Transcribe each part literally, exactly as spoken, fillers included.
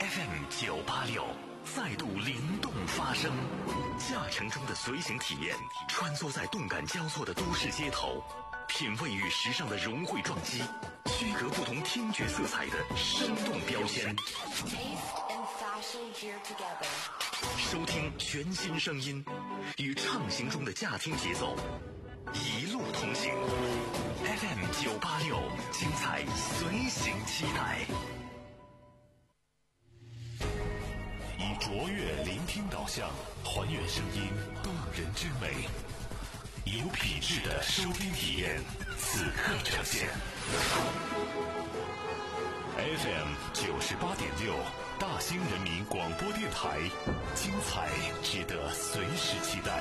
F M 九八六再度灵动发声，驾乘中的随行体验，穿梭在动感交错的都市街头，品味与时尚的融汇撞击，区隔不同听觉色彩的生动标签。收听全新声音，与畅行中的驾听节奏，一路同行。F M 九八六，精彩随行期待。以卓越聆听导向，还原声音动人之美，有品质的收听体验，此刻呈现。F M 九十八点六，大兴人民广播电台，精彩值得随时期待。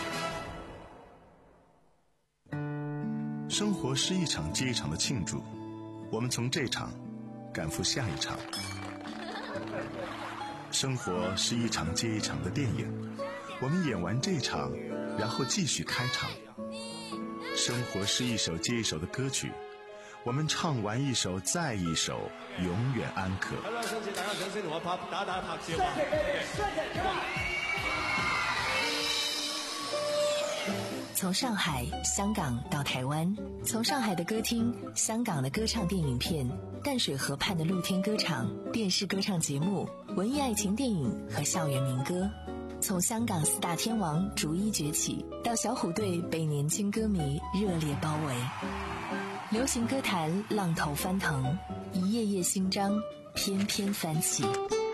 生活是一场接一场的庆祝，我们从这场赶赴下一场。生活是一场接一场的电影，我们演完这场，然后继续开场。生活是一首接一首的歌曲，我们唱完一首再一首，永远安可。 从上海、香港到台湾，从上海的歌厅、香港的歌唱电影片、淡水河畔的露天歌场、电视歌唱节目、文艺爱情电影和校园民歌，从香港四大天王逐一崛起，到小虎队被年轻歌迷热烈包围。流行歌坛浪头翻腾，一页页新章翩翩翻起。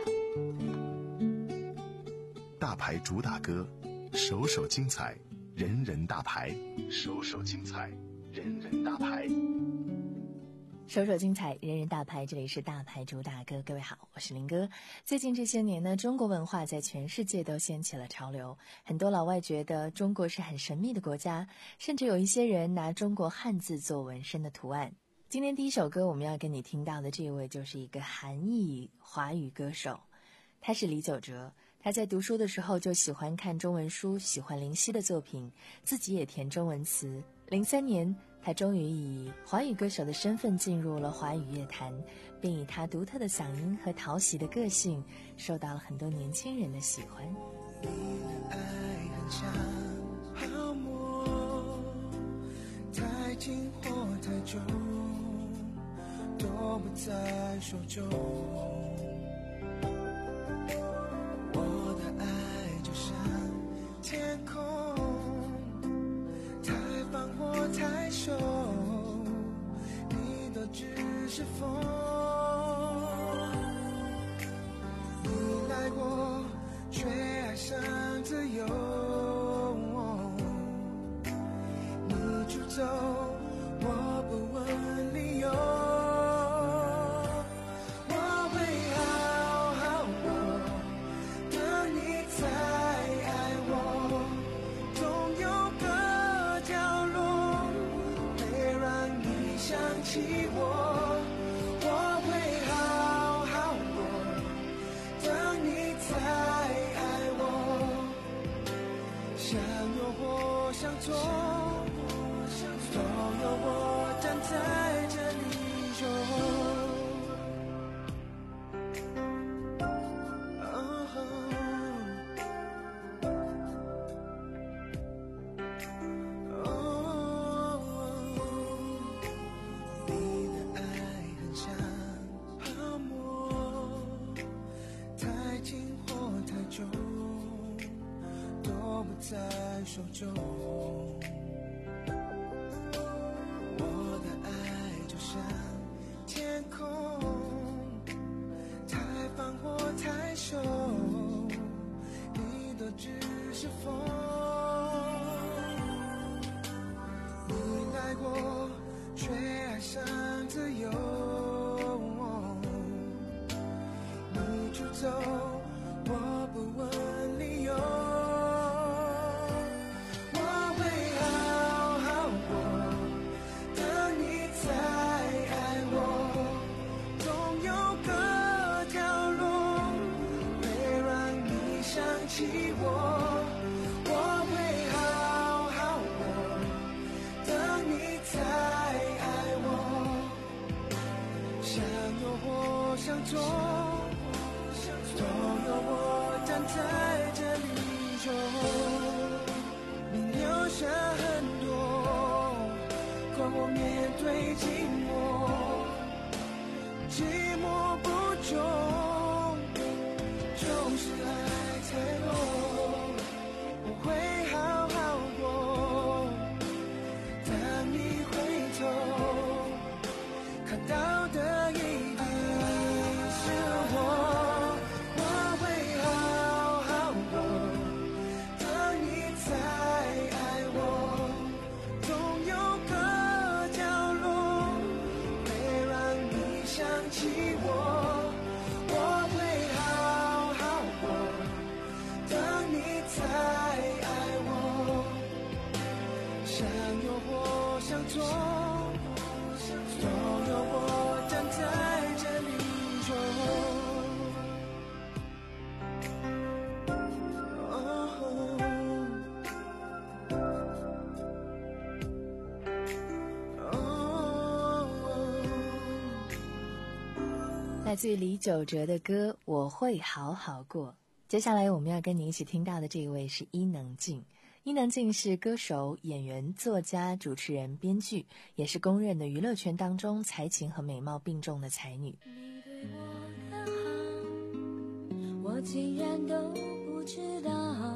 大牌主打歌，首首精彩，人人大牌，首首精彩，人人大牌， 首首精彩，人人大牌。这里是大牌主打歌，各位好，我是林哥。最近这些年呢，中国文化在全世界都掀起了潮流，很多老外觉得中国是很神秘的国家，甚至有一些人拿中国汉字做纹身的图案。今天第一首歌我们要跟你听到的这位就是一个韩裔华语歌手，他是李玖哲。他在读书的时候就喜欢看中文书，喜欢林夕的作品，自己也填中文词。零三年他终于以华语歌手的身份进入了华语乐坛，并以他独特的嗓音和讨喜的个性受到了很多年轻人的喜欢。 你的爱很像泡沫，太近或太久都不在手中，我的爱就像天空，太放或太收，你都只是风。你来过却爱上自由，你出走我不问理由，我会好好过，等你再爱我，总有个角落会让你想起我，我会好好过，等你再爱我，相拥或相错，都有我站在这里说。在手中，我的爱就像天空，太放或太收，你都只是风。你来过却爱上自由，你出走我不问理由，起我，我会好好过，等你再爱我，相拥或相错， 都有我站在这里中，你留下很多，管我面对寂寞，寂寞不终，总是爱太多，我会好好过。当你回头看到的一定是我，我会好好过。等你再爱我，总有个角落会让你想起我，我会好好过。等你再爱我，想有或想做，都有我站在这里中。 来自于李玖哲的歌《我会好好过》。接下来我们要跟你一起听到的这一位是伊能静。伊能静是歌手、演员、作家、主持人、编剧，也是公认的娱乐圈当中才情和美貌并重的才女。 你对我的好，我竟然都不知道，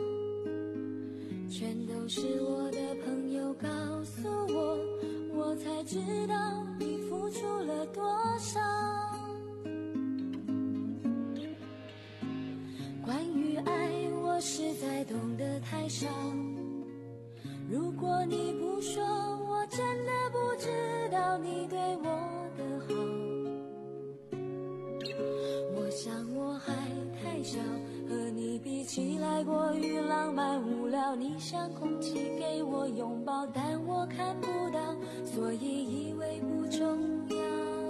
全都是我的朋友告诉我，我才知道你付出了多少。关于爱，我实在懂得太少，如果你不说，我真的不知道你对我的好。我想我还太小，和你比起来过于浪漫无聊，你像空气给我拥抱，但我看不到，所以以为不重要。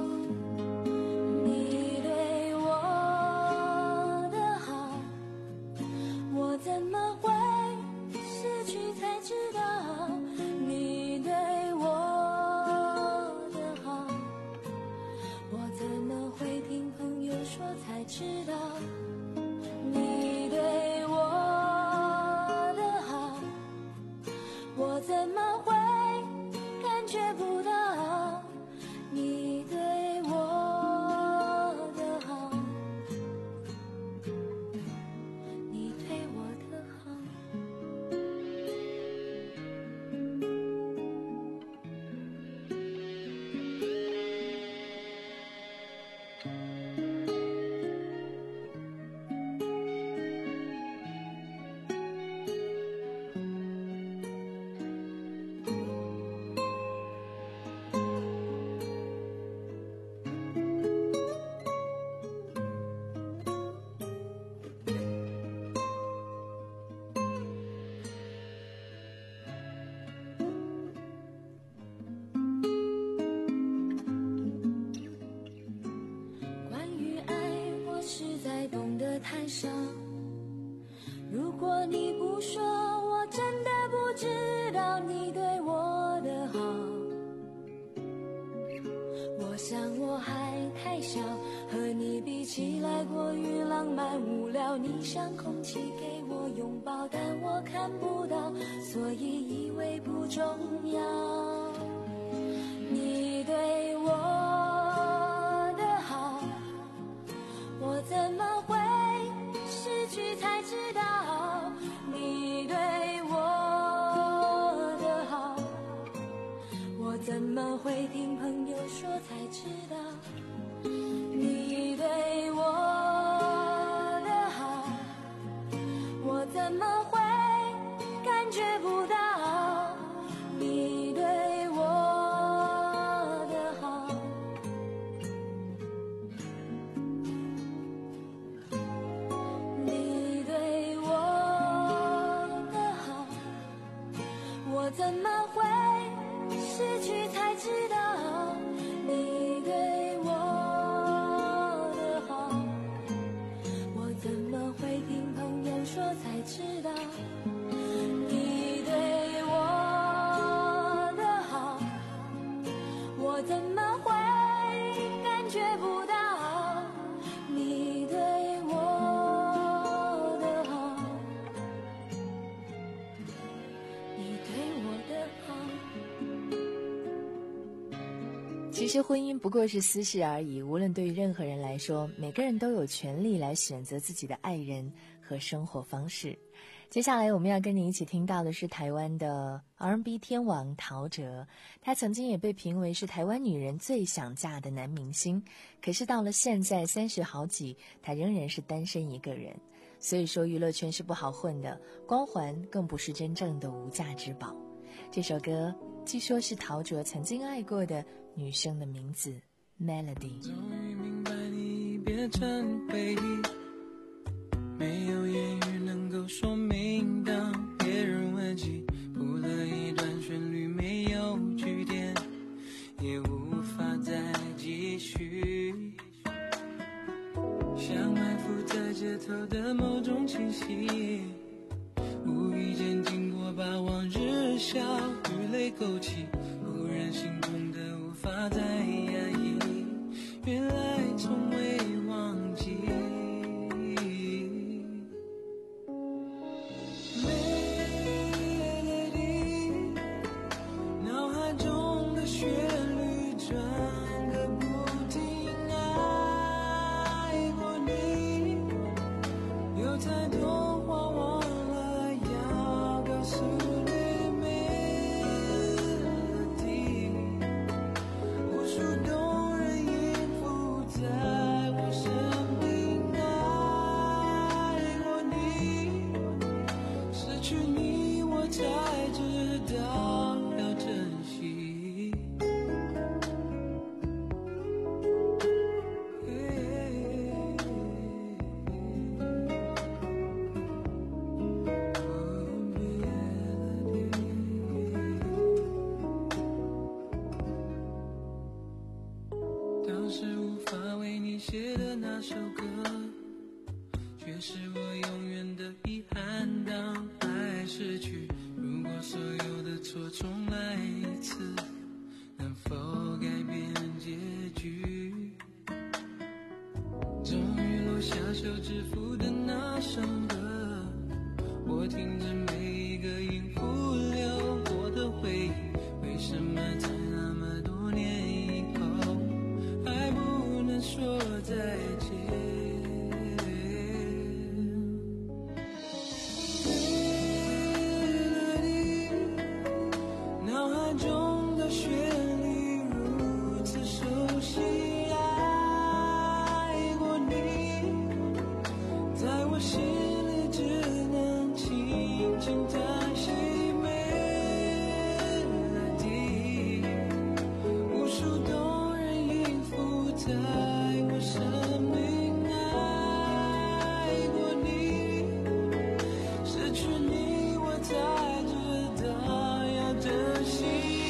你对我的好，我怎么会失去才知道？你对我的好，我怎么会听朋友说才知道？你对我的好，我怎么会感觉不到？你对我的好，你对我的好。关于爱，我实在懂得太少，如果你不说，我真的不知道你对我的好。我想我还太小，和你比起来过于浪漫无聊，你像空气给我拥抱，但我看不到，所以以为不重要。你对我的好，我怎么会失去才知道？你对我的好，我怎么会听朋友说才知道？你对我的好，我怎么会感觉不到？你对我的好，你对我的好，我怎么会失去才知道？你对我其实婚姻不过是私事而已，无论对于任何人来说，每个人都有权利来选择自己的爱人和生活方式。接下来我们要跟你一起听到的是台湾的 R and B 天王陶喆，他曾经也被评为是台湾女人最想嫁的男明星，可是到了现在三十好几，他仍然是单身一个人。所以说娱乐圈是不好混的，光环更不是真正的无价之宝。这首歌据说是陶喆曾经爱过的女生的名字 Melody。 终于明白你变成回忆，没有言语能够说明，当别人问起谱了一段旋律，没有句点也无法再继续，像埋伏在街头的某种气息，无意间经过把往日笑与泪勾起，忽然心痛的无法再压抑，原来从未忘记。写的那首歌，却是我永远的遗憾。当爱逝去，如果所有的错重来一次，能否改变结局？终于落下手指符的那首歌，我听着每一个音符流过的回忆，为什么在那么多年以后还不能说再见？脑海中的旋律如此熟悉，爱过你，在我心里只能轻轻叹息。melody， 无数动人音符在我生命，爱过你，失去你我才知道要珍惜。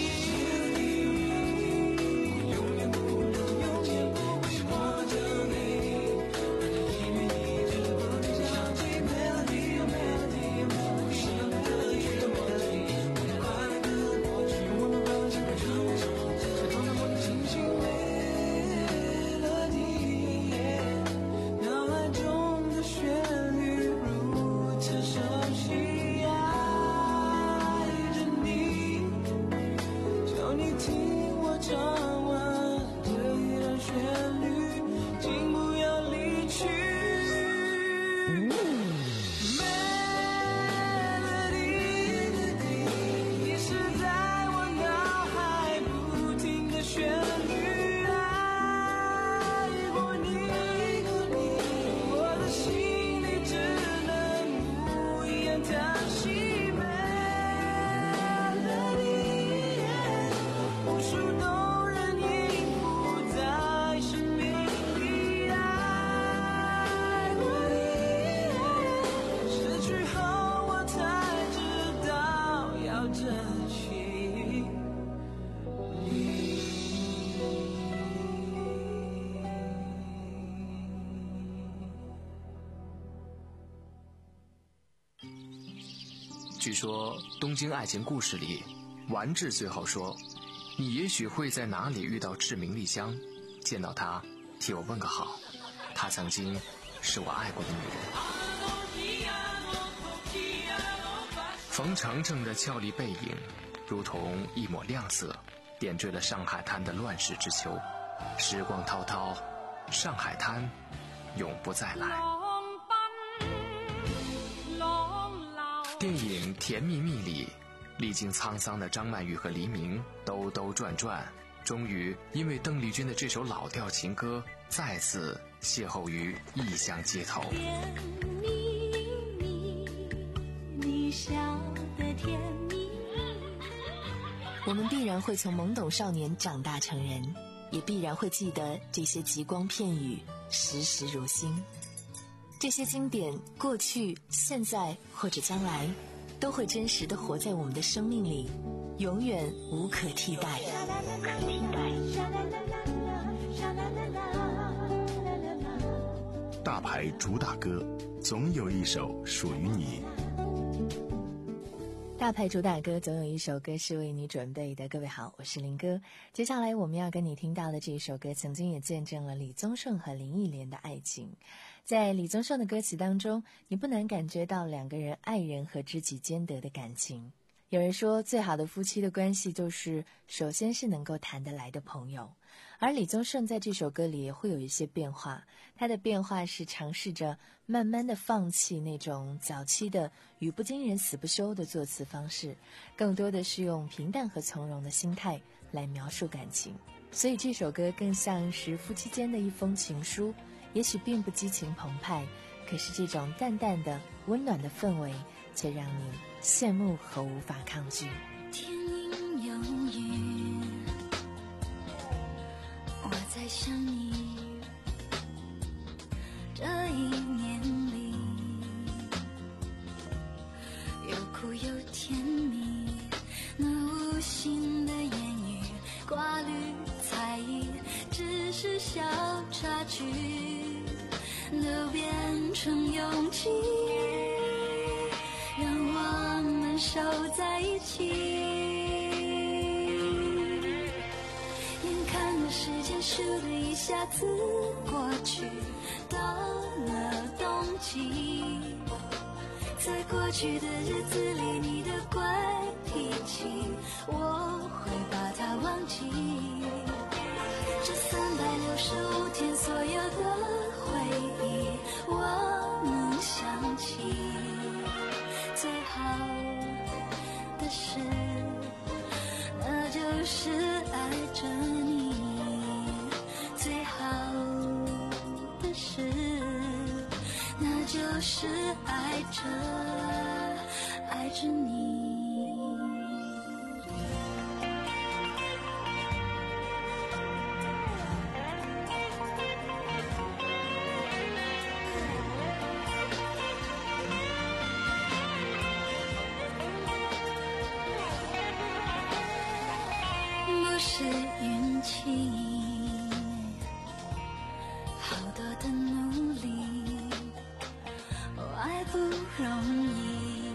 永远不能用尽为我的美丽，让这一面一直不停想起 melody melody， 我想的一个 melody， 我的快乐跟过去，我们放心的唱一首在头上我的轻轻 melody， 脑海中的旋律如此熟悉，爱着你，求你听我唱完这一段旋律，请不要离去。melody， 你是在我脑海不停的旋律，爱过你，我的心里只能无言叹息。melody， 无数动人音符在生命里，爱过你，失去后我才知道要珍惜你。 据说《东京爱情故事》里，丸治最后说：“你也许会在哪里遇到志明丽香，见到她，替我问个好。她曾经是我爱过的女人。”冯程程的俏丽背影，如同一抹亮色， 点缀了上海滩的乱世之秋。时光滔滔，上海滩永不再来。电影《甜蜜蜜》里，历经沧桑的张曼玉和黎明兜兜转转，终于因为邓丽君的这首老调情歌再次邂逅于异乡街头。 甜蜜蜜，你笑得甜蜜。 我们必然会从懵懂少年长大成人，也必然会记得这些极光片语，时时如新。这些经典，过去、现在或者将来，都会真实地活在我们的生命里，永远无可替代。 大牌主打歌，总有一首属于你。 大牌主打歌总有一首歌是为你准备的。各位好，我是林哥。接下来我们要跟你听到的这一首歌，曾经也见证了李宗盛和林忆莲的爱情。在李宗盛的歌词当中，你不难感觉到两个人爱人和知己兼得的感情。有人说，最好的夫妻的关系就是首先是能够谈得来的朋友。而李宗盛在这首歌里也会有一些变化，他的变化是尝试着慢慢的放弃那种早期的语不惊人死不休的作词方式，更多的是用平淡和从容的心态来描述感情。所以这首歌更像是夫妻间的一封情书，也许并不激情澎湃，可是这种淡淡的温暖的氛围却让你羡慕和无法抗拒。 天阴有雨，我在想你。这一年里，有苦有甜蜜，那无心的言语，挂虑猜疑，只是小插曲，都变成勇气，让我们守在一起。眼看着时间咻的一下子过去，到了冬季，在过去的日子里，你的怪脾气，我会把它忘记。这三百六十五天所有的回忆，我能想起。最好的事，那就是爱着你。最好的事，那就是爱着爱着你。不是运气，好多的努力，爱不容易。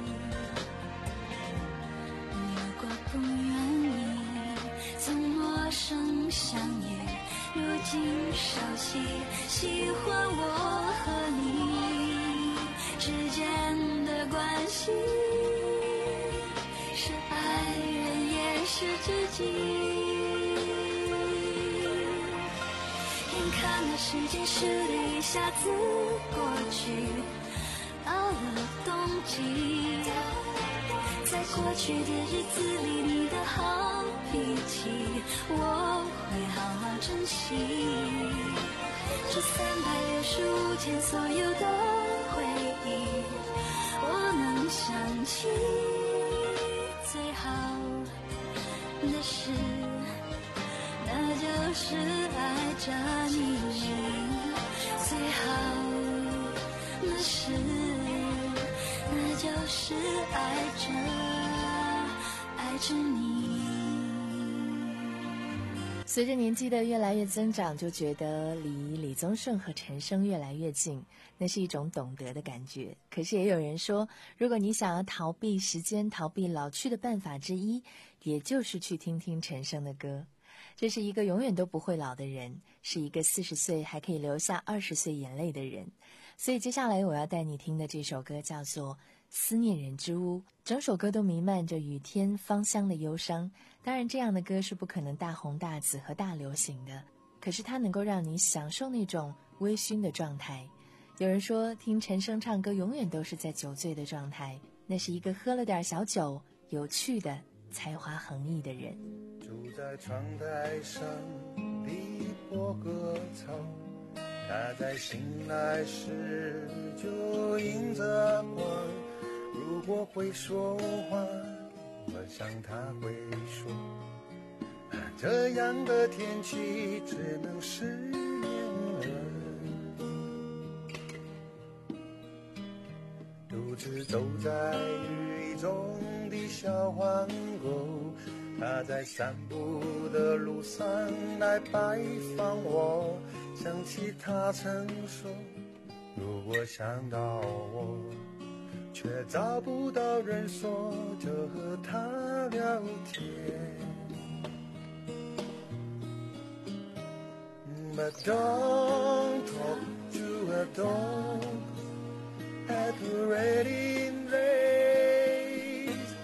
如果不愿意，从陌生相遇，如今熟悉，喜欢我和你之间的关系，是爱人也是知己。眼看着时间咻的一下子过去，到了冬季，在过去的日子里，你的好脾气，我会好好珍惜。这三百六十五天所有的回忆，我能想起。最好的事，那就是爱着你。最好的事，那就是爱着爱着你。 随着年纪的越来越增长，就觉得离李宗盛和陈升越来越近，那是一种懂得的感觉。可是也有人说，如果你想要逃避时间、逃避老去的办法之一，也就是去听听陈升的歌。这是一个永远都不会老的人，是一个四十岁还可以留下二十岁眼泪的人。所以接下来我要带你听的这首歌叫做《 思念人之屋，整首歌都弥漫着雨天芳香的忧伤。当然这样的歌是不可能大红大紫和大流行的，可是它能够让你享受那种微醺的状态。有人说听陈升唱歌永远都是在酒醉的状态，那是一个喝了点小酒有趣的才华横溢的人。 住在窗台上的薄荷草，他在醒来时就迎着光，如果会说话我想他会说，这样的天气只能失眠了。独自走在雨中的小黄狗，他在散步的路上来拜访我，想起他曾说如果想到我，却找不到人说，就和他聊天。 But don't talk to a dog at the wedding race.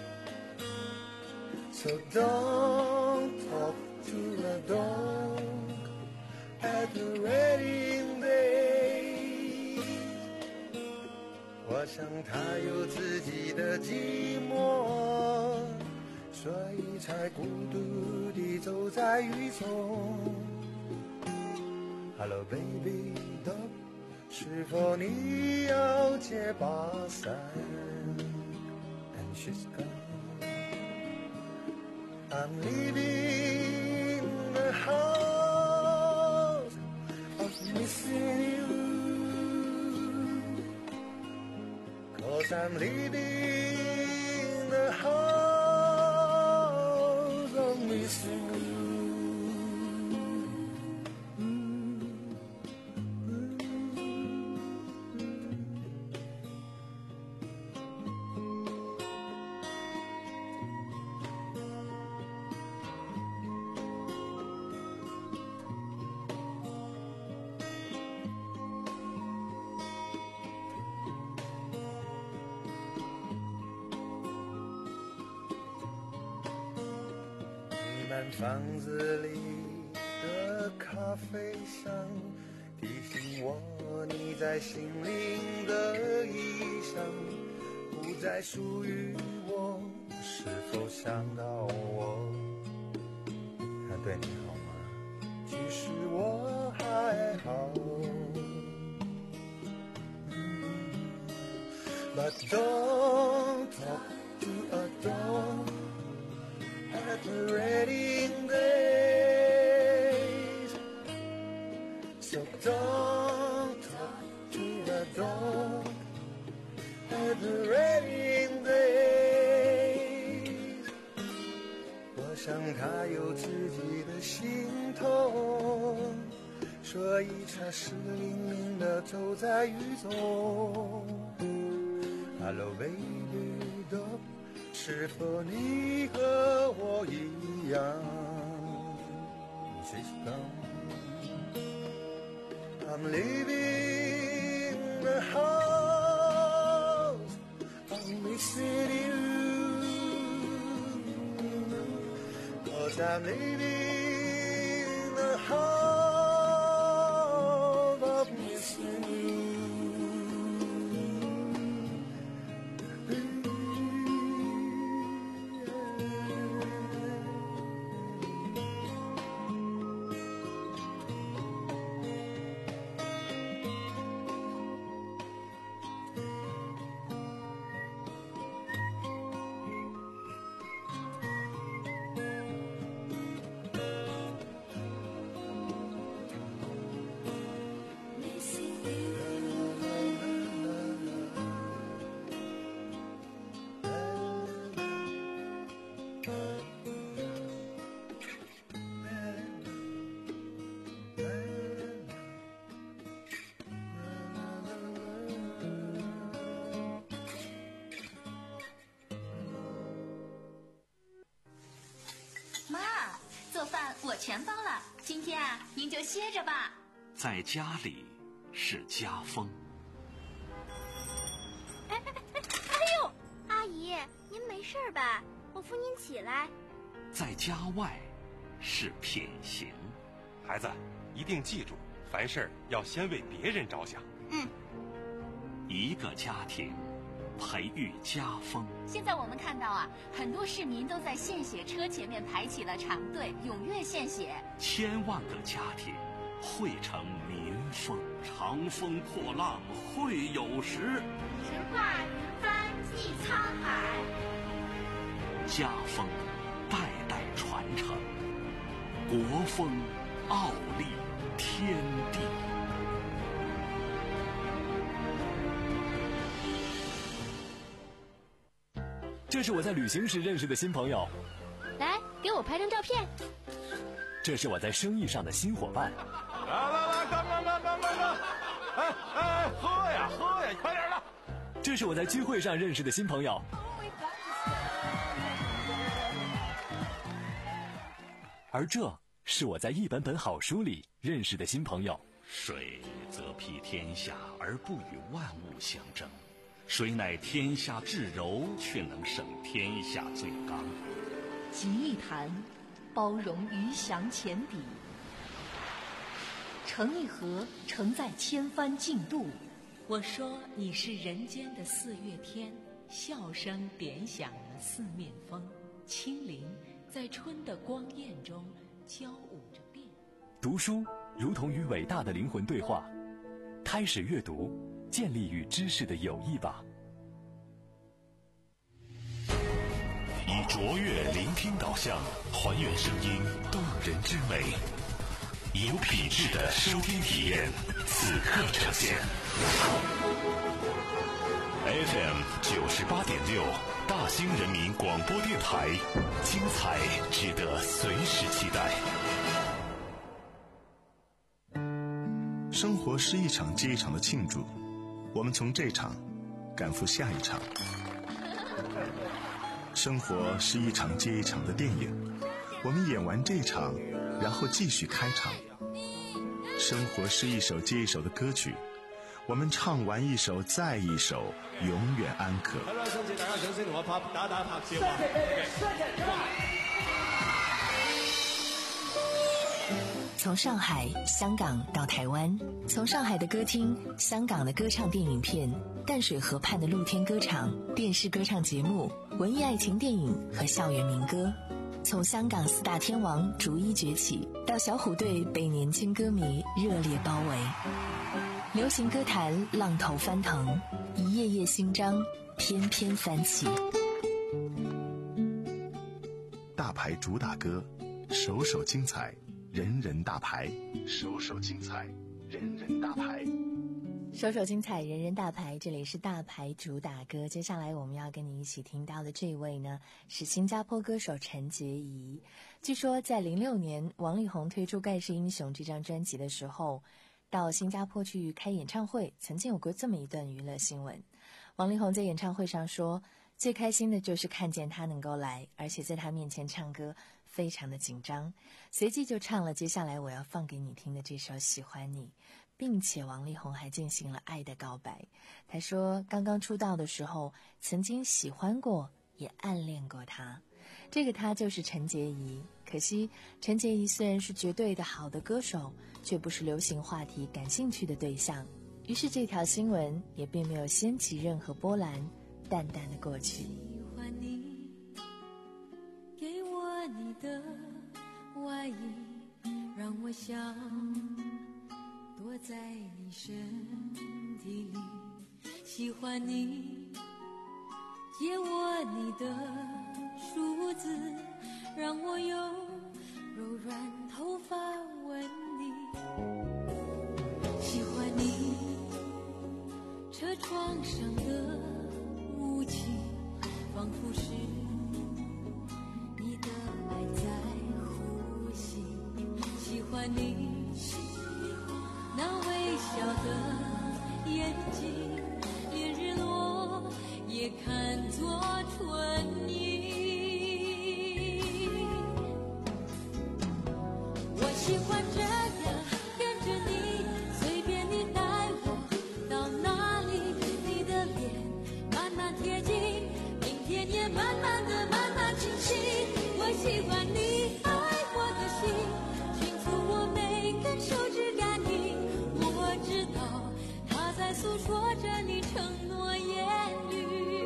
So don't talk to a dog at the wedding days. 我想他有自己的寂寞，所以才孤独地走在雨中。Hello baby dog， 是否你要借把伞 ？And she's gone. I'm leaving the house of missing you, 'cause I'm leaving the house of missing you.房子里的咖啡香提醒我你在心灵的异乡不再属于我，是否想到我？他对你好吗？其实我还好。But don't talk to a dog at the wedding days. So don't talk to a dog at the wedding days. 我想他有自己的心痛，所以才湿淋淋的走在雨中。Hello baby dog，是否你和我一样 ？She's gone. I'm leaving the house. I'm missing you. 'Cause I'm leaving the house of missing you. 我全包了，今天啊，您就歇着吧。 在家里是家风。 哎哎哎哎呦！ 事吧，我扶您起来。 在家外是品行。 孩子，一定记住，凡事要先为别人着想。 嗯。 一个家庭培育家风。 现在我们看到啊，很多市民都在献血车前面排起了长队，踊跃献血。 千万个家庭汇成民风。长风破浪会有时， 直挂云帆济沧海。 家风代代传承，国风傲立天地。 这是我在旅行时认识的新朋友， 来给我拍张照片。 这是我在生意上的新伙伴。 来来来，干干干干干干！哎哎，喝呀喝呀，快点的！ 这是我在聚会上认识的新朋友。而这是我在一本本好书里认识的新朋友。 水则披天下而不与万物相争，谁乃天下至柔，却能胜天下最刚。 集一坛，包容鱼翔浅底；盛一盒，承载千帆竞渡。我说你是人间的四月天，笑声点响了四面风，轻灵在春的光艳中交舞着变。 读书如同与伟大的灵魂对话，开始阅读，建立与知识的友谊吧。 以卓越聆听导向，还原声音动人之美，以有品质的收听体验，此刻呈现。F M 九十八点六，大兴人民广播电台，精彩值得随时期待。 生活是一场接一场的庆祝，我们从这场赶赴下一场。生活是一场接一场的电影，我们演完这场，然后继续开场。生活是一首接一首的歌曲，我们唱完一首再一首，永远安可。 从上海、香港到台湾，从上海的歌厅、香港的歌唱电影片、淡水河畔的露天歌场、电视歌唱节目、文艺爱情电影和校园民歌，从香港四大天王逐一崛起，到小虎队被年轻歌迷热烈包围，流行歌坛浪头翻腾，一页页新章翩翩翻起。 大牌主打歌，首首精彩，人人大牌，首首精彩，人人大牌， 首首精彩，人人大牌。这里是大牌主打歌。接下来我们要跟你一起听到的这位呢，是新加坡歌手陈洁仪。据说在零六年王力宏推出《盖世英雄》这张专辑的时候，到新加坡去开演唱会，曾经有过这么一段娱乐新闻。王力宏在演唱会上说，最开心的就是看见他能够来，而且在他面前唱歌非常的紧张，随即就唱了接下来我要放给你听的这首《喜欢你》，并且王力宏还进行了爱的告白。他说刚刚出道的时候曾经喜欢过也暗恋过他，这个他就是陈洁仪。可惜陈洁仪虽然是绝对的好的歌手，却不是流行话题感兴趣的对象，于是这条新闻也并没有掀起任何波澜，淡淡的过去。 喜欢你，给我你的外衣，让我想躲在你身体里。喜欢你，借我你的梳子，让我用柔软头发吻你。喜欢你，车窗上的雾气，仿佛是你的爱在呼吸。喜欢你那微笑的眼睛，连日落也看作春意。我喜欢这样跟着你，随便你带我到哪里，你的脸慢慢贴近，明天也慢慢诉说着你承诺言语。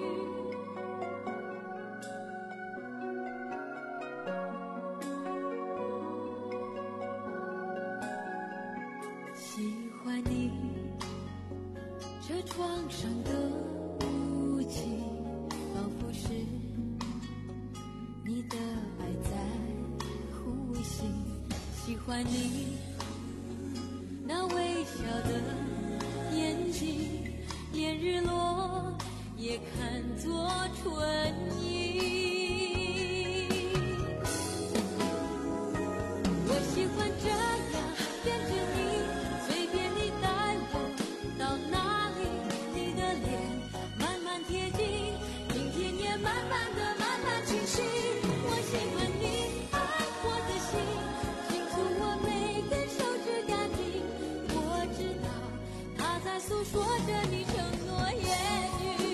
喜欢你这床上的雾气，仿佛是你的爱在呼吸。喜欢你那微笑的眼睛，连日落也看作春意。我喜欢这样跟着你，随便你带我到哪里，你的脸慢慢贴近，明天也慢慢的慢慢清晰。我喜欢你爱我的心，清楚我每根手指感应，我知道它在诉说着你承诺言语。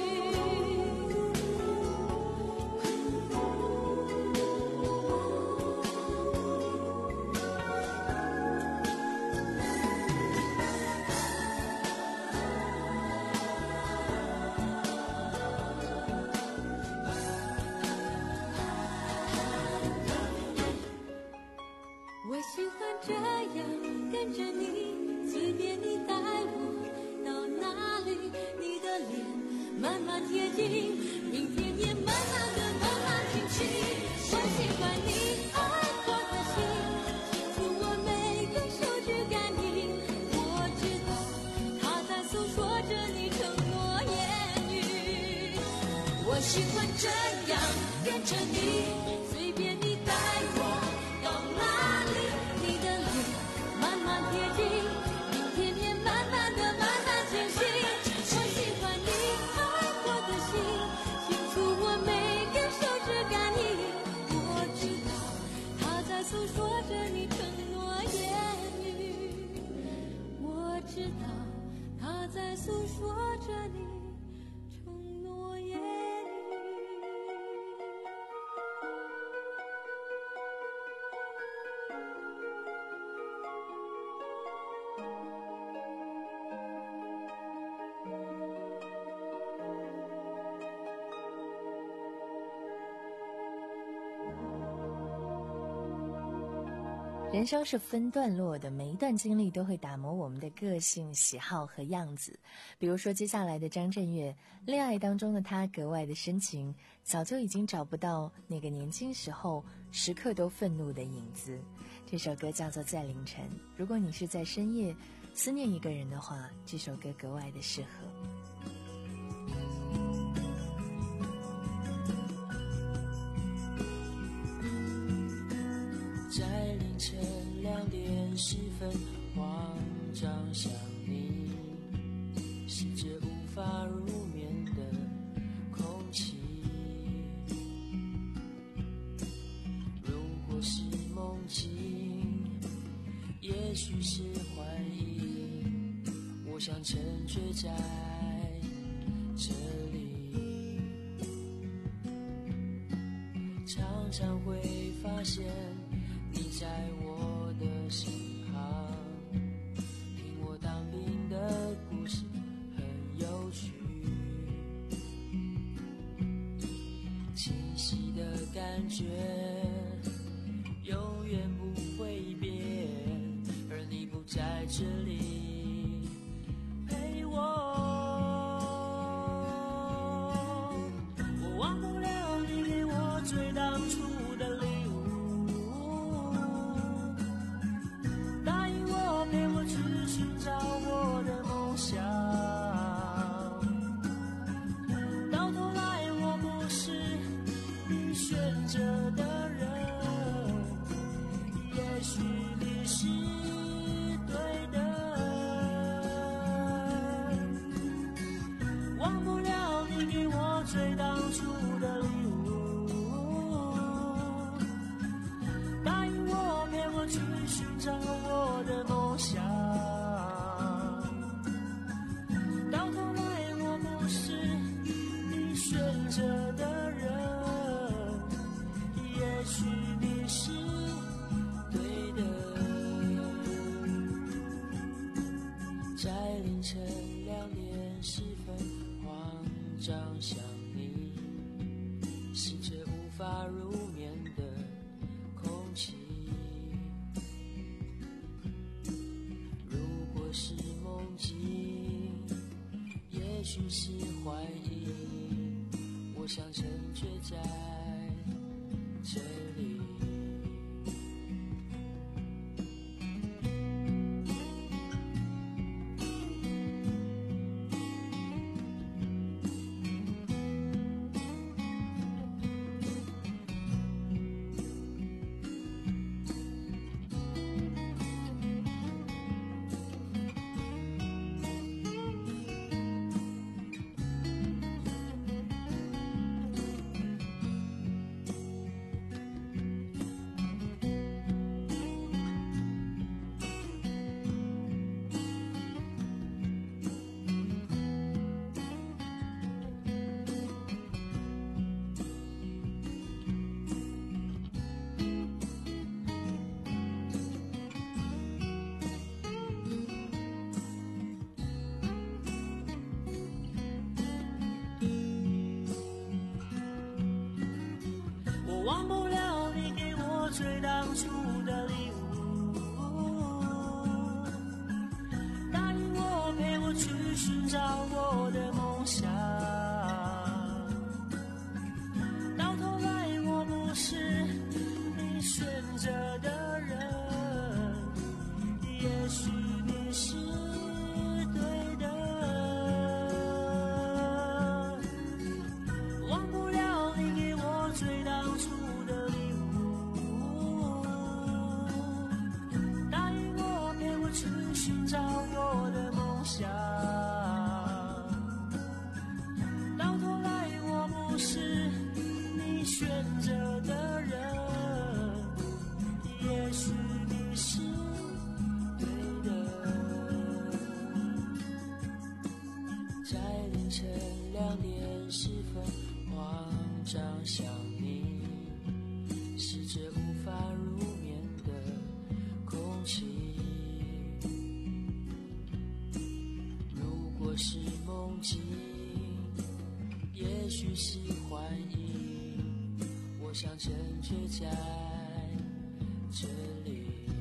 我喜欢这样跟着你，随便你带我到哪里，你的脸慢慢贴近，明天也慢慢的慢慢清晰。我喜欢你爱我的心，清楚我每根手指感应，我知道它在诉说着你承诺言语。我喜欢这样跟着你，随便你带我到哪里，你的脸慢慢贴近，明天也慢慢的慢慢清晰。我喜欢你爱我的心，清楚我每根手指感应，我知道它在诉说着你承诺言语，我知道它在诉说着你承诺言语。 人生是分段落的，每一段经历都会打磨我们的个性、喜好和样子。比如说接下来的张震岳，恋爱当中的他格外的深情，早就已经找不到那个年轻时候时刻都愤怒的影子。这首歌叫做《在凌晨》，如果你是在深夜思念一个人的话，这首歌格外的适合。 在凌晨两点十分，慌张想你，是这无法入眠的空气。如果是梦境，也许是幻影，我想沉醉在这里。常常会发现你在我的身旁，听我当兵的故事很有趣，清晰的感觉永远不会变，而你不在这里陪我，我忘不了你给我最当初的礼物，陪我去寻找我的梦想，到头来我不是你选择的人，也许你是对的，忘不了你给我最当初的礼物，答应我陪我去寻找我的梦想，到头来我不是你选择的人，也许你是对的。在凌晨两点十分，慌张想你，是这无法入眠的空气。如果是梦境，也许是怀疑，我想成全在这里。忘不了你给我最当初的礼物，答应我陪我去寻找我的梦想，到头来我不是你选择的人，也许你是对的，忘不了你给我最当初的礼物，答应我陪我去寻找我的梦想，到头来我不是你选择的人，也许你是对的。在凌晨两点十分，慌张想你，是这无法入眠的空气。如果是梦境，也许是幻影，我想成全在这里。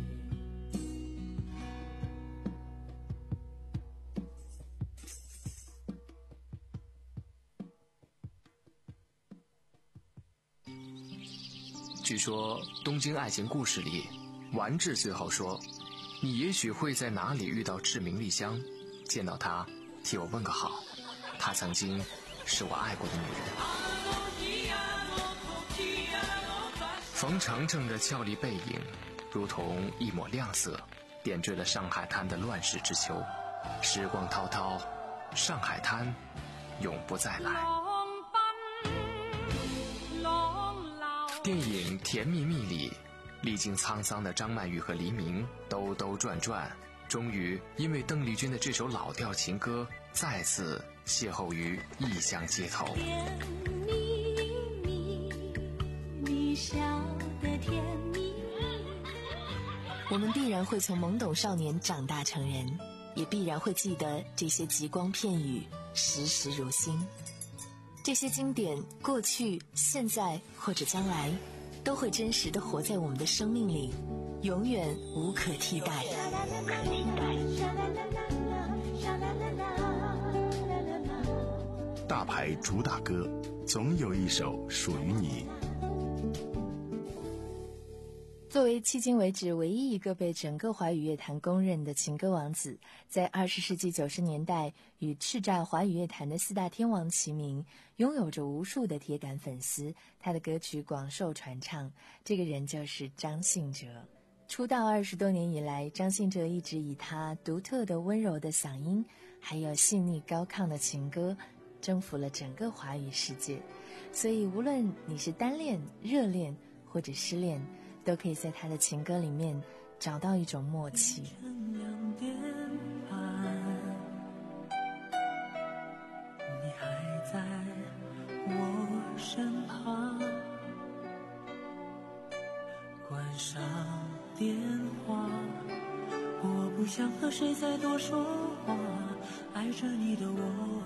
据说《东京爱情故事》里，丸治最后说：“你也许会在哪里遇到志明丽香，见到她，替我问个好。她曾经是我爱过的女人。”冯程程的俏丽背影，如同一抹亮色，点缀了上海滩的乱世之秋。时光滔滔，上海滩永不再来。电影《甜蜜蜜》里，历经沧桑的张曼玉和黎明兜兜转转，终于因为邓丽君的这首老调情歌，再次邂逅于异乡街头。 甜蜜蜜，你笑得甜蜜蜜。 我们必然会从懵懂少年长大成人，也必然会记得这些极光片语，时时如新。这些经典，过去、现在或者将来，都会真实地活在我们的生命里，永远无可替代。 大牌主打歌，总有一首属于你。 作为迄今为止唯一一个被整个华语乐坛公认的情歌王子，在二十世纪九十年代与叱咤华语乐坛的四大天王齐名，拥有着无数的铁杆粉丝，他的歌曲广受传唱。这个人就是张信哲。出道二十多年以来，张信哲一直以他独特的温柔的嗓音，还有细腻高亢的情歌，征服了整个华语世界。所以无论你是单恋、热恋或者失恋，都可以在他的情歌里面找到一种默契。 两点半，你还在我身旁，关上电话，我不想和谁再多说话， 爱着你的我，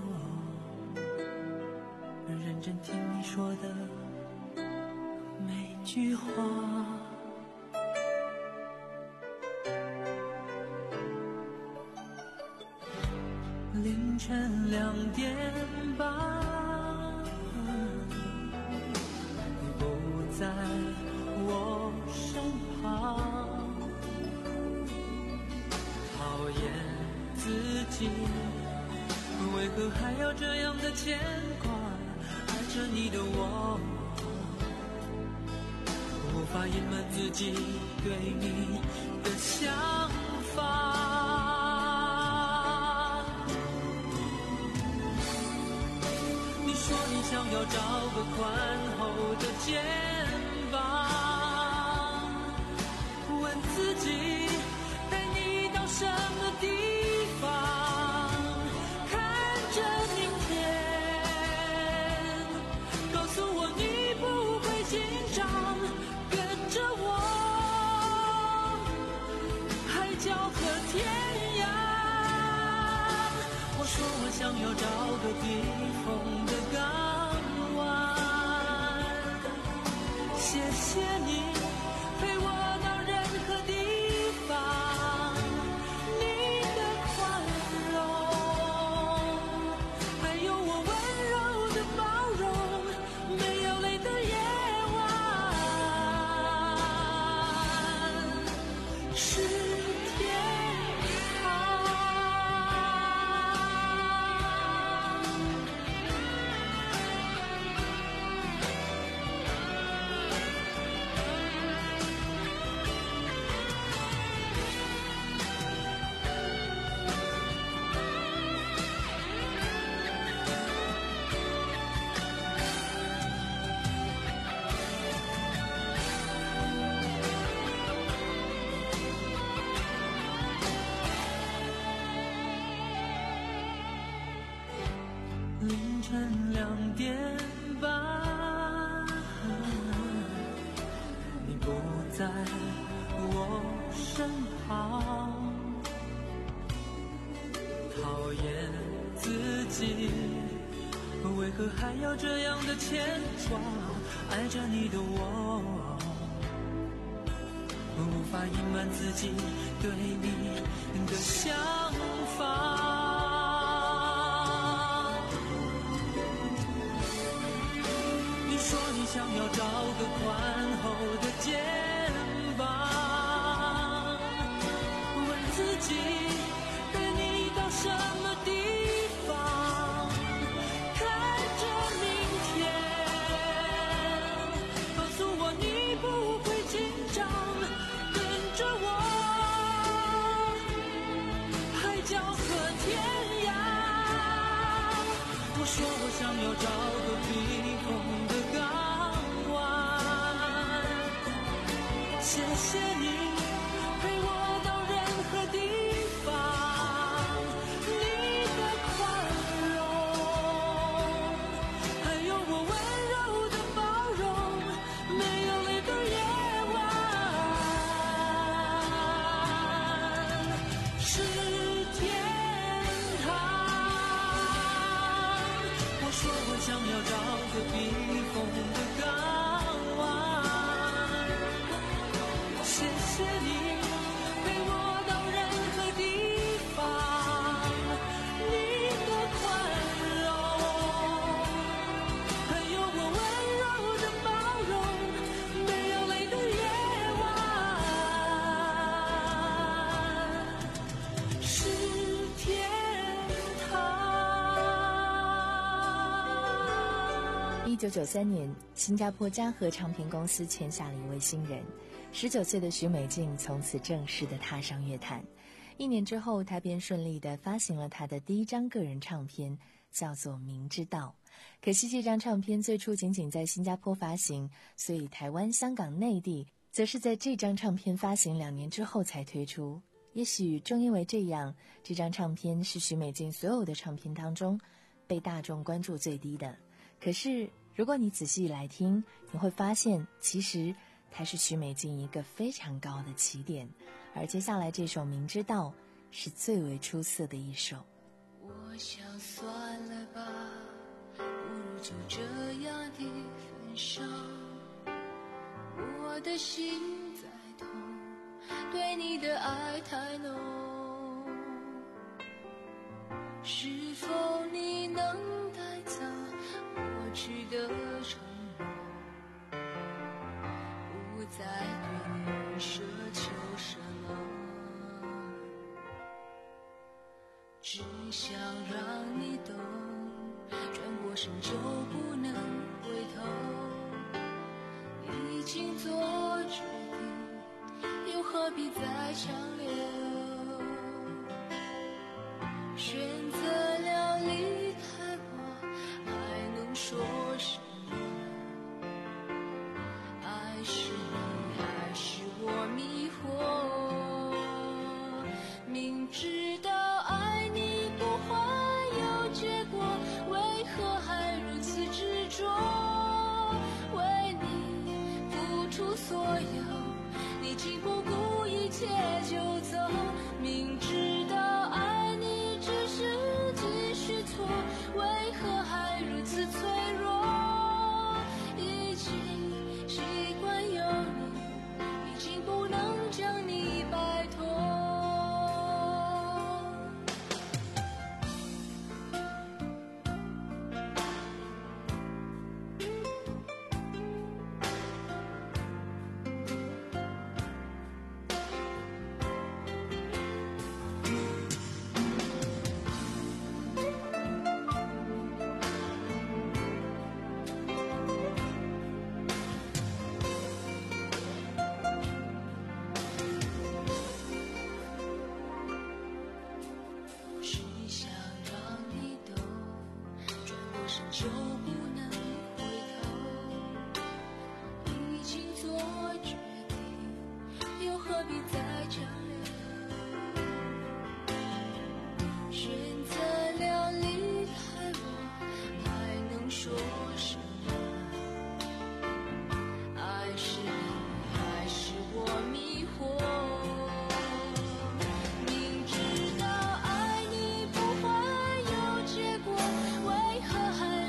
认真听你说的每句话。凌晨两点半，你不在我身旁，讨厌自己为何还要这样的牵挂，爱着你的我无法隐瞒自己对你的想法。你说你想要找个宽厚的肩膀，问自己带你到什么地方，看着明天，告诉我你不会紧张，跟着我海角和天涯。我说我想要找个避风的港湾，谢谢你陪我到任何地方，你的宽容，还有我温柔的包容，没有泪的夜晚是天堂。凌晨两点半，你不在我身旁，讨厌自己为何还要这样的牵挂，爱着你的我无法隐瞒自己对你的想法。说你想要找个宽厚的肩膀，问自己带你到什么地方，看着明天，告诉我你不会紧张，跟着我海角和天涯。我说我想要找个避风的港湾，谢谢你陪我到任何地方，你的宽容，还有我温柔的包容，没有泪的夜晚是天堂。我说我想要找个避风的港湾，谢谢你陪我到任何地方，你的宽容，还有我温柔的包容，没有泪的夜晚是天堂。 一九九三年，新加坡嘉禾唱片公司签下了一位新人，十九岁的许美静从此正式的踏上乐坛。一年之后，她便顺利的发行了她的第一张个人唱片，叫做《明知道》。可惜这张唱片最初仅仅在新加坡发行，所以台湾、香港、内地则是在这张唱片发行两年之后才推出。也许正因为这样，这张唱片是许美静所有的唱片当中被大众关注最低的。可是如果你仔细来听，你会发现其实它是许美静一个非常高的起点，而接下来这首《明知道》是最为出色的一首。 想算了吧，不如就这样的分手。我的心在痛，对你的爱太浓，是否你能带走过去的承诺，不再对你奢求什么，只想让你懂，转过身就不能回头，已经做决定，又何必再强留？选择了离开我，还能说什么？爱是你还是我迷惑？明知道爱你不会有结果，为何还如此执着？为你付出所有，你竟不顾一切就走。明知道爱你只是继续错，为何还如此脆弱？已经习惯有你，已经不能将你摆脱。就不能回头，已经做决定，又何必再强留？选择了离开我，还能说什么？爱是你还是我迷惑？明知道爱你不会有结果，为何还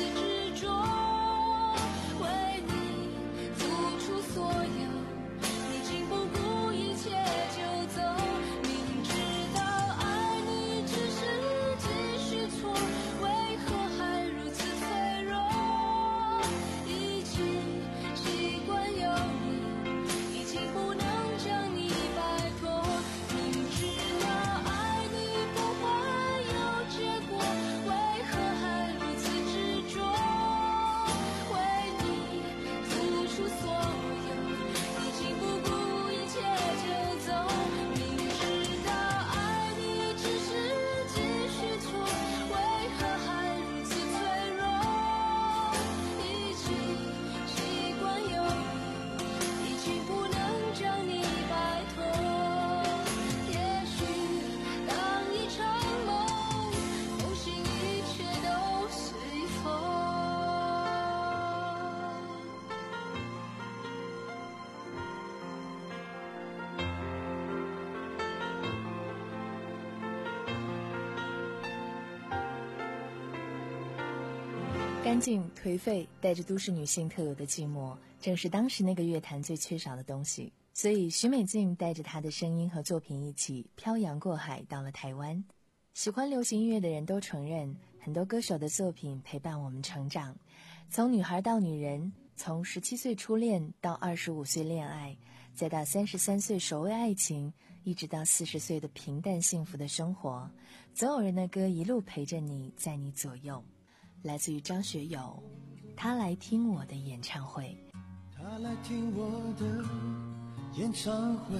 干净颓废，带着都市女性特有的寂寞，正是当时那个乐坛最缺少的东西。所以许美静带着她的声音和作品一起漂洋过海到了台湾。喜欢流行音乐的人都承认，很多歌手的作品陪伴我们成长，从女孩到女人，从十七岁初恋到二十五岁恋爱，再到三十三岁守卫爱情，一直到四十岁的平淡幸福的生活，总有人的歌一路陪着你，在你左右。来自于张学友，他来听我的演唱会。 他来听我的演唱会，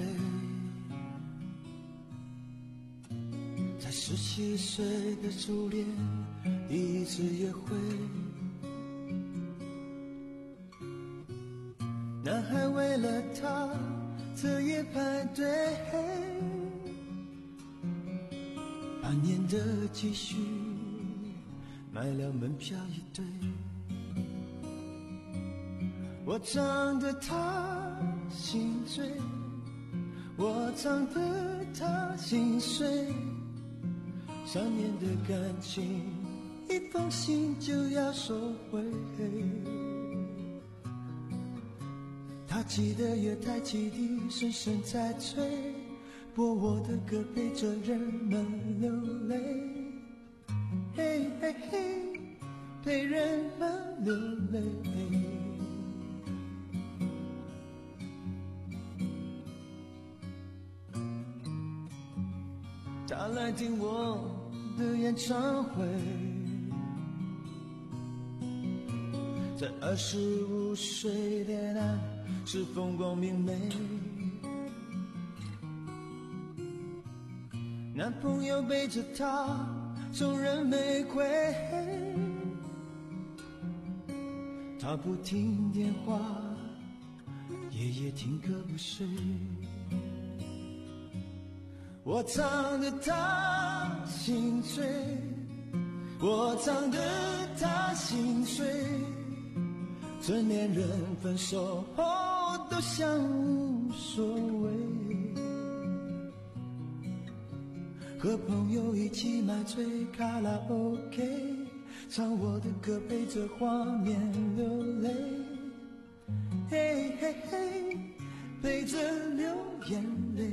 在十七岁的初恋第一次约会，男孩为了她彻夜排队，半年的积蓄买了门票一对，我唱得他心醉，我唱得他心碎， 上面的感情，一封信就要收回。他记得月台汽笛声声在催，播我的歌陪着人们流泪，嘿嘿嘿，陪人们流泪。他来听我的演唱会，在二十五岁恋爱是风光明媚，男朋友背着她送人玫瑰，她不听电话，夜夜听歌不睡。我唱得她心碎，我唱得她心碎，成年人分手后都像无所谓，和朋友一起买醉卡拉 OK， 唱我的歌陪着画面流泪，嘿嘿嘿，陪着流眼泪。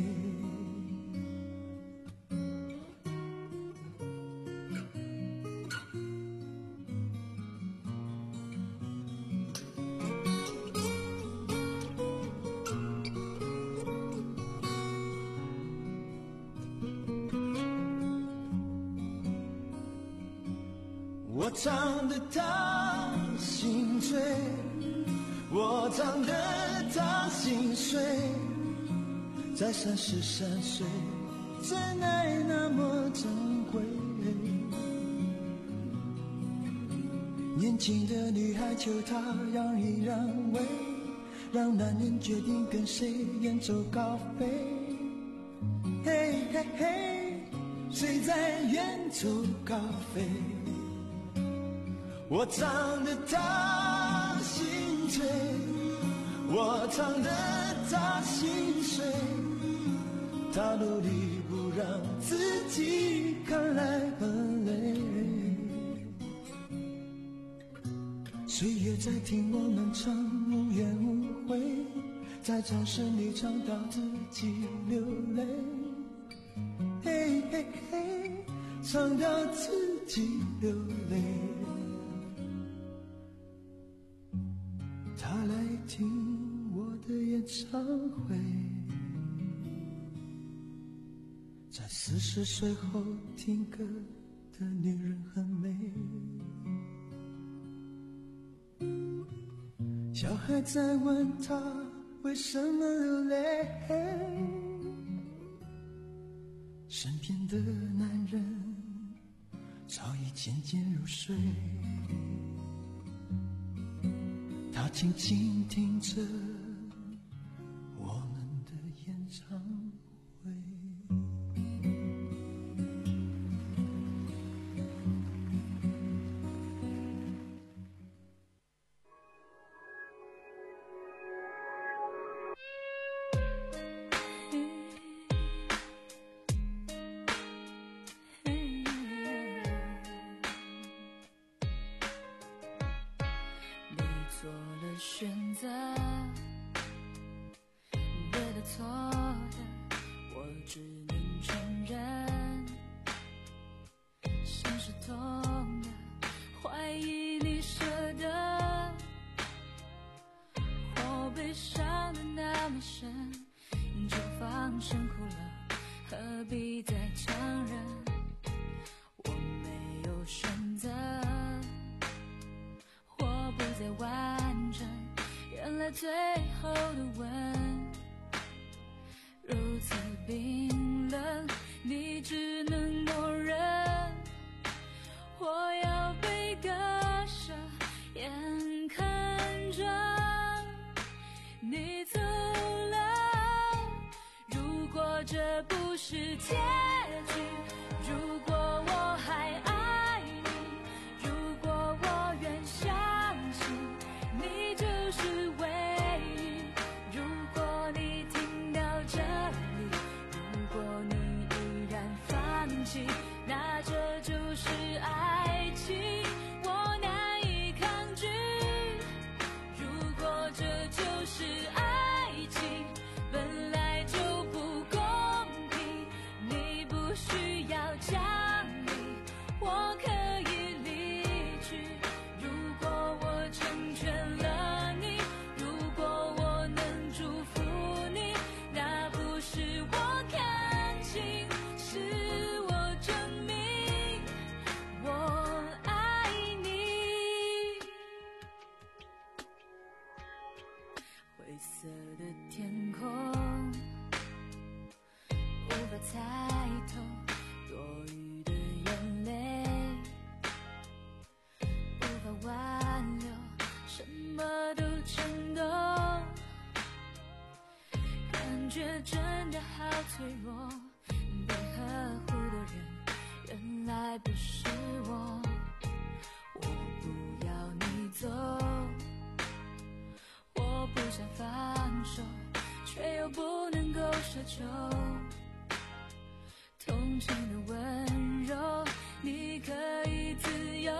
我唱得她心碎，我唱得她心碎，在三十三岁，真爱那么珍贵。年轻的女孩求他让一让位，让男人决定跟谁远走高飞。嘿嘿嘿，谁在远走高飞？我唱得她心碎，我唱得她心碎，她努力不让自己看来很累。岁月在听我们唱，无怨无悔，在掌声里唱到自己流泪。嘿嘿嘿，唱到自己流泪。他来听我的演唱会，在四十岁后听歌的女人很美。小孩在问他为什么流泪，身边的男人早已渐渐入睡。他静静听着我们的演唱会。 做了选择，对的错的，我只能承认。心是痛的，怀疑你舍得，我悲伤的那么深，就放声哭了，何必再强忍？我没有选择，不再完整，原来最后的吻如此冰冷，你只能默认。我要被割舍，眼看着你走了。如果这不是结局，如果我还爱你，如果我愿相信你就是唯一，如那这就是爱情，我难以抗拒。如果这就是爱情，本来就不公平，你不需要讲理，我可以离去。如果我成全了你，如果我能祝福你，那不是我看清，是我证明我爱你。灰色的天空，无法猜透多余的眼泪，无法挽留，什么都震动，感觉真的好脆弱，被呵护的人原来不是我。我不要你走，我不想放手，却又不能够奢求同情的温柔，你可以自由，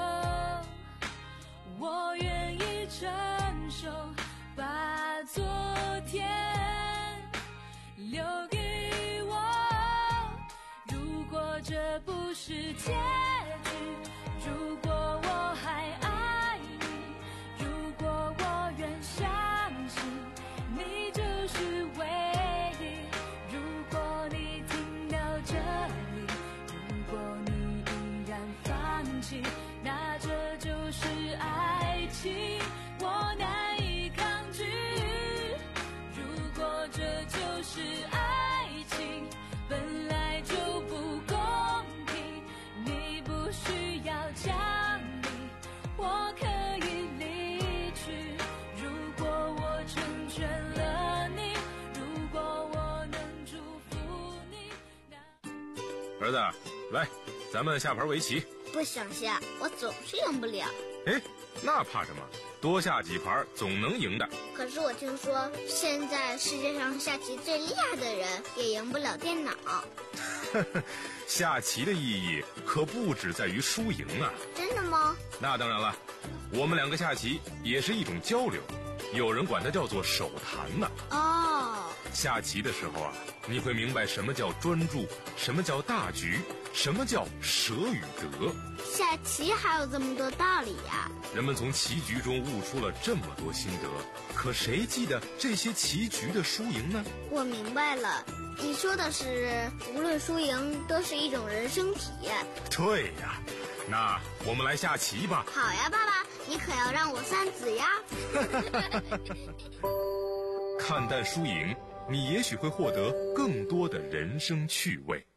我愿意承受，把昨天留给我。如果这不是结局，如果我还爱你，如果我愿相信你就是唯一，如果你听到这里，如果你依然放弃，那这就是爱情，我难以抗拒。如果这就是爱情，本来就不公平，你不需要讲理，我可以离去。如果我成全了你，如果我能祝福你， 儿子，来，咱们下盘围棋。 不想下，我总是赢不了。 哎，那怕什么？多下几盘总能赢的。 可是我听说，现在世界上下棋最厉害的人也赢不了电脑。 下棋的意义可不只在于输赢啊。 真的吗？ 那当然了，我们两个下棋也是一种交流，有人管它叫做手谈呢。 哦， 下棋的时候啊，你会明白什么叫专注，什么叫大局，什么叫舍与得。 下棋还有这么多道理呀！ 人们从棋局中悟出了这么多心得，可谁记得这些棋局的输赢呢？ 我明白了，你说的是无论输赢都是一种人生体验。 对呀，那我们来下棋吧。 好呀，爸爸，你可要让我三子呀。 看淡输赢，你也许会获得更多的人生趣味。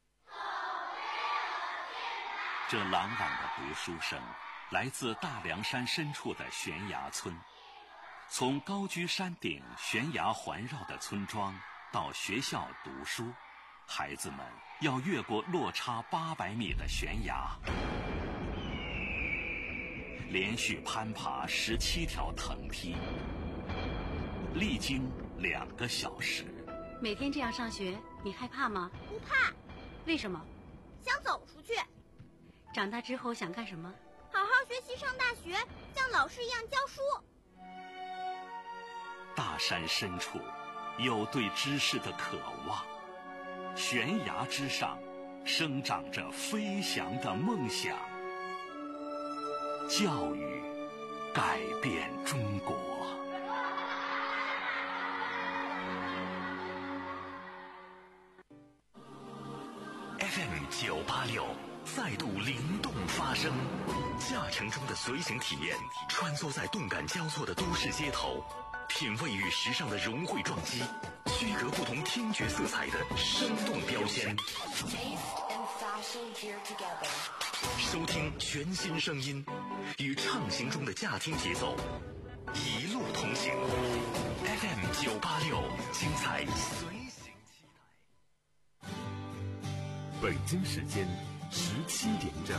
这朗朗的读书声来自大凉山深处的悬崖村。从高居山顶悬崖环绕的村庄到学校读书，孩子们要越过落差八百米的悬崖，连续攀爬十七条藤梯，历经两个小时。 每天这样上学，你害怕吗？ 不怕。 为什么？ 想走出去。 长大之后想干什么？ 好好学习，上大学，像老师一样教书。 大山深处有对知识的渴望，悬崖之上生长着飞翔的梦想。教育改变中国。F M 九八六再度灵动发声，驾乘中的随行体验，穿梭在动感交错的都市街头，品味与时尚的融汇撞击，区隔不同听觉色彩的生动标签。收听全新声音，与畅行中的驾听节奏，一路同行。F M 九八六，精彩随行期待。 北京时间十七点整。